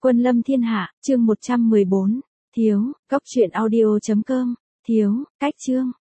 Quân lâm thiên hạ, chương 114. Thiếu, góc truyện audio.com. Thiếu, cách chương.